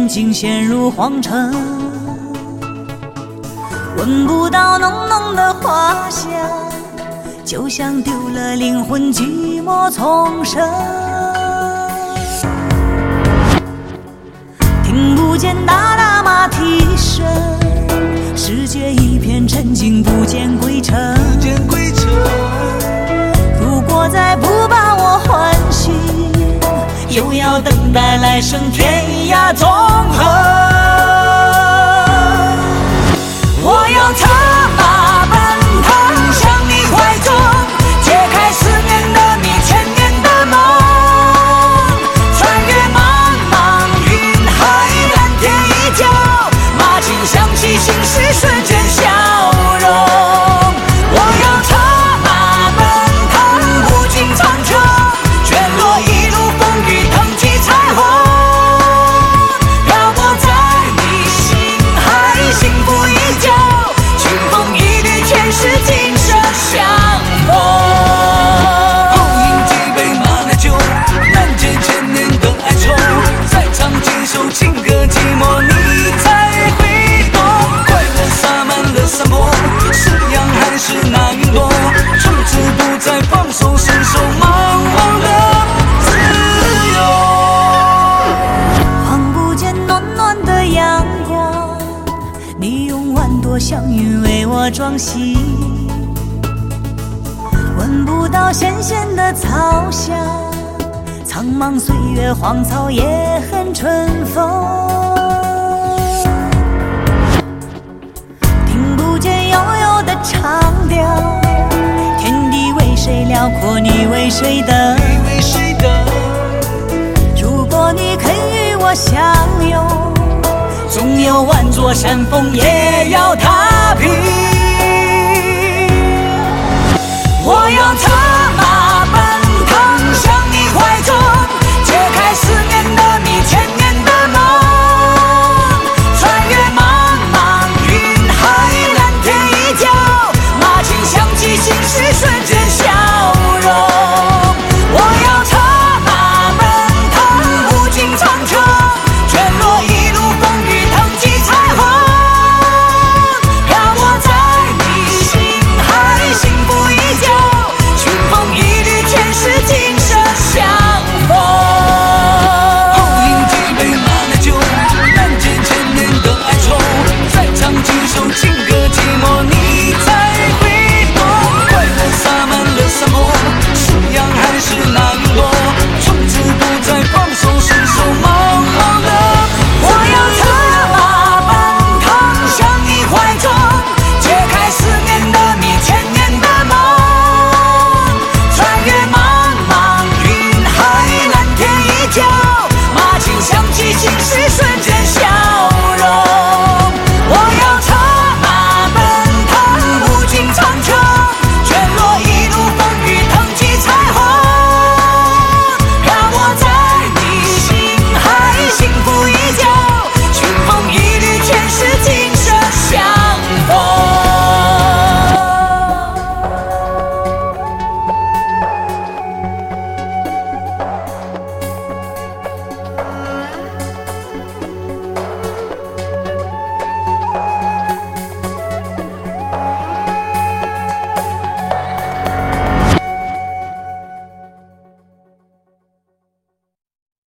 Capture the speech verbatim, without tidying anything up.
竟陷入荒城，闻不到浓浓的花香，就像丢了灵魂，寂寞丛生。听不见大大马蹄声，世界一片沉静，不见归程。如果再不把我唤醒，又要等待来生天涯纵横。我要策马奔腾，向你怀中，揭开思念的谜，千年的梦。穿越茫茫云海，蓝天依旧，马琴响起，心事瞬间消融。我要策马奔腾，不尽长征，卷落一路风雨，腾起彩虹，漂泊在你心海，幸福依旧，清风一缕，前世今生相逢。 后饮几杯马奶酒，难解千年的哀愁，再唱几首情歌，寂寞你才会懂。快乐洒满了山坡，是阳还是那云朵，从此不再放手，伸手茫茫的自由。 望不见暖暖的阳光，你用万朵祥云为我装饰。闻不到咸咸的草香，苍茫岁月，荒草也恨春风。听不见悠悠的长调，天地为谁辽阔，你为谁等？ 你为谁等？ 如果你肯与我相拥，总有万座山峰也要踏